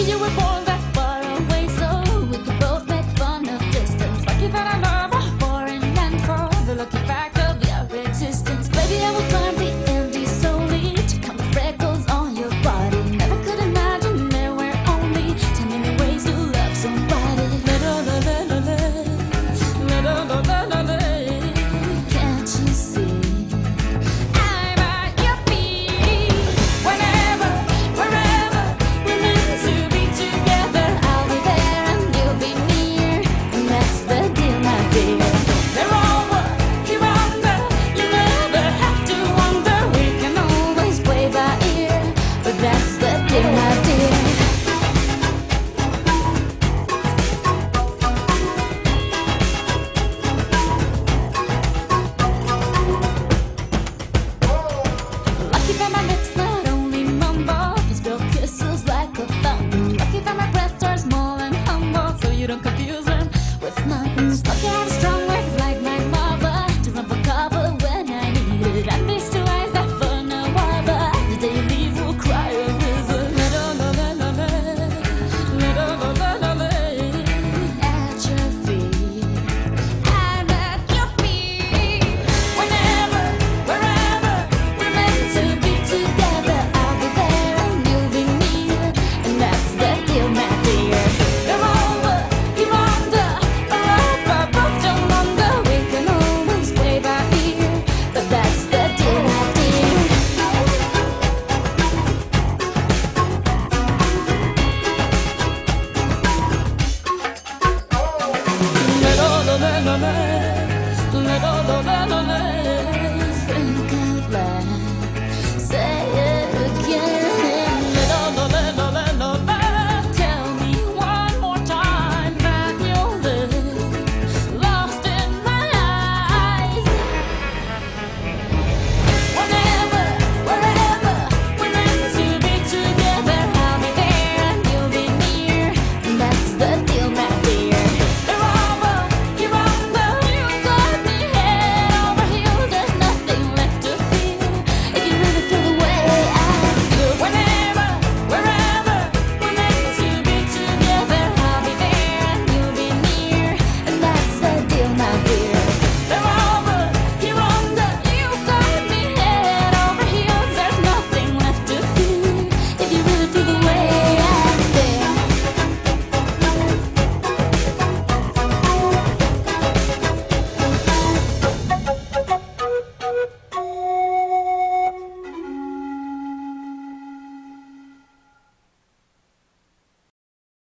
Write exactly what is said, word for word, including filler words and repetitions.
Lucky you were born that far away, so we could both make fun of distance. Lucky that I love our foreign land for the lucky fact of your existence. Baby, I will climb the Andes solely to count the freckles on your body. Never could imagine there were only ten million ways to love somebody. La la la la la la la la la la la. Can't you see? I'm at your feet. Whenever, wherever we're meant to be together, I'll be there and you'll be near, and that's the deal, my dear. They're all what you're under. You never have to wonder. We can always play by ear, but that's the deal, my